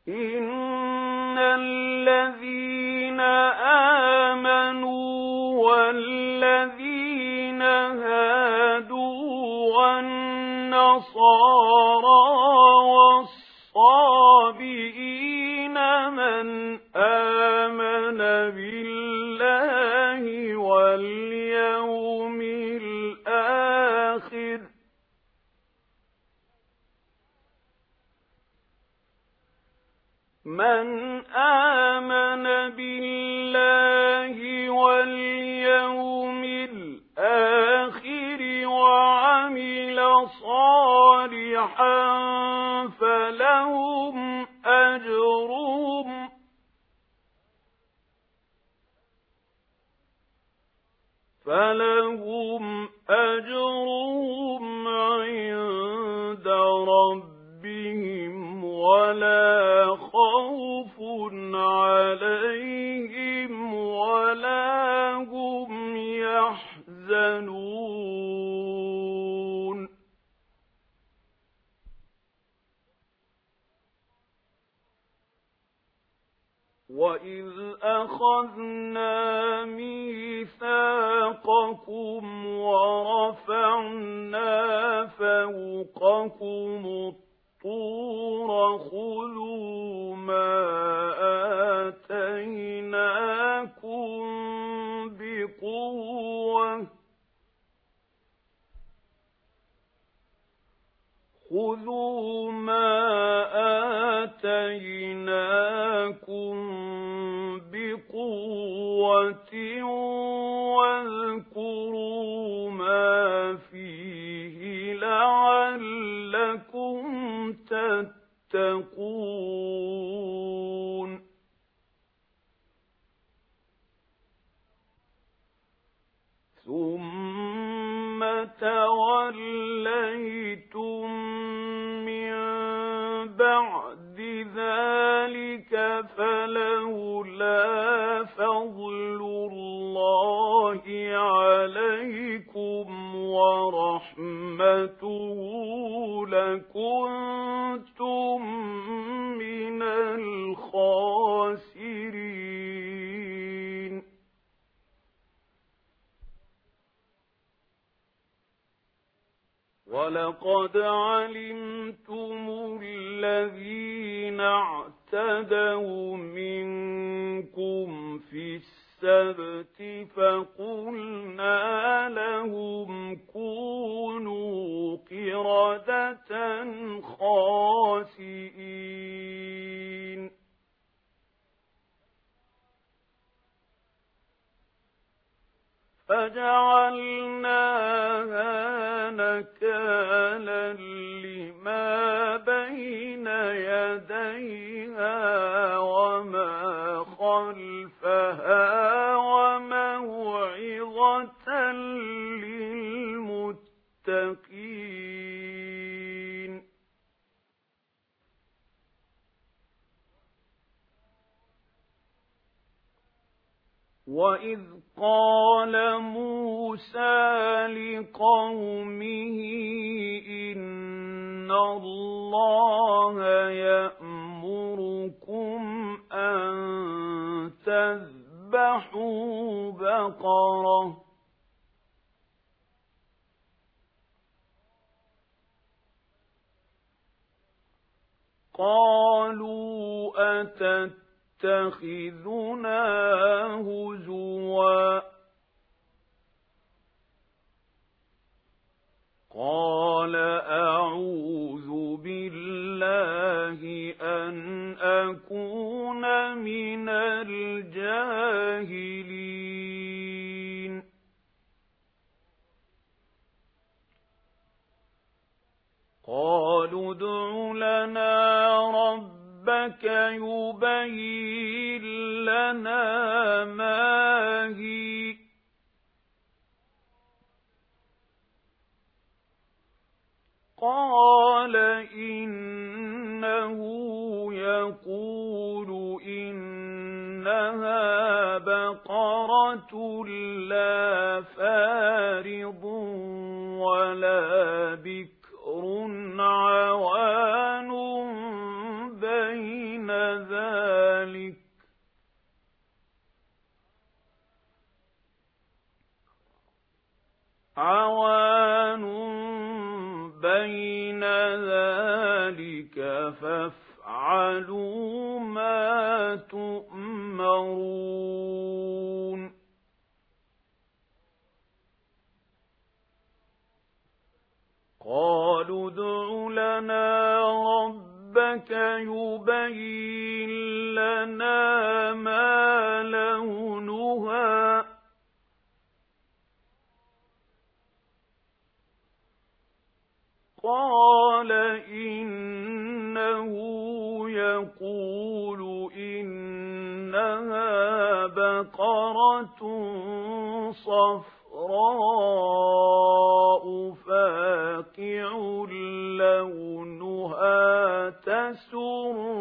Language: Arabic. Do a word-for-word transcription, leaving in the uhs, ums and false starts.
إن الذين آمنوا والذين هادوا والنصارى والصابئين من آمن بالله واليوم الآخر من آمن بالله واليوم الآخر وعمل صالحا فلهم أجرهم فلهم أجرهم عند ربهم ولا خوف عليهم ولا هم يحزنون وَإِذْ أَخَذْنَا مِيثَاقَكُمْ وَرَفَعْنَا فَوْقَكُمُ الطُّورَ خُذُوا مَا آتَيْنَاكُمْ بِقُوَّةٍ خُذُوا مَا آتَيْنَاكُمْ بِقُوَّةٍ وَاذْكُرُوا مَا فِيهِ لَعَلَّكُمْ تَتَّقُونَ ثُمَّ تَوَلَّيْتُمْ مِنْ بَعْدِ ذَلِكَ فَلَوْلَا فَضْلُ اللَّهِ عَلَيْكُمْ وَرَحْمَتُهُ لَكُنْتُمْ مِنَ الْخَاسِرِينَ وَلَقَدْ عَلِمْتُمُ الَّذِينَ اعْتَدَوْا مِنكُمْ فِي السَّبْتِ فَقُلْنَا لَهُمْ كُونُوا قِرَدَةً خَاسِئِينَ فَجَعَلْنَاهَا نَكَالًا لِمَا بَيْنَ يَدَيْهَا وَمَا خَلْفَهَا وَمَوْعِظَةً لِلْمُتَّقِينَ وَإِذْ قَالَ مُوسَى لِقَوْمِهِ إِنَّ اللَّهَ يَأْمُرُكُمْ أَن تَذْبَحُوا بَقَرَةً قَالُوا أَتَتَّخِذُنَا هُزُوًا قَالَ أَعُوذُ بِاللَّهِ أَنْ أَكُونَ مِنَ الْجَاهِلِينَ قَالُوا ادْعُ لَنَا رَبَّكَ يُبَيِّن لَّنَا مَا هِيَ قَالَ إِنَّهُ يَقُولُ إِنَّهَا بَقَرَةٌ لَّا فَارِضٌ وَلَا بِكْرٌ عَوَانٌ بَيْنَ عوان بين ذلك فافعلوا ما تؤمرون قالوا ادع لنا ربك يبين لنا ما لونها قال إنه يقول إنها بقرة صفراء فاقع لونها تسر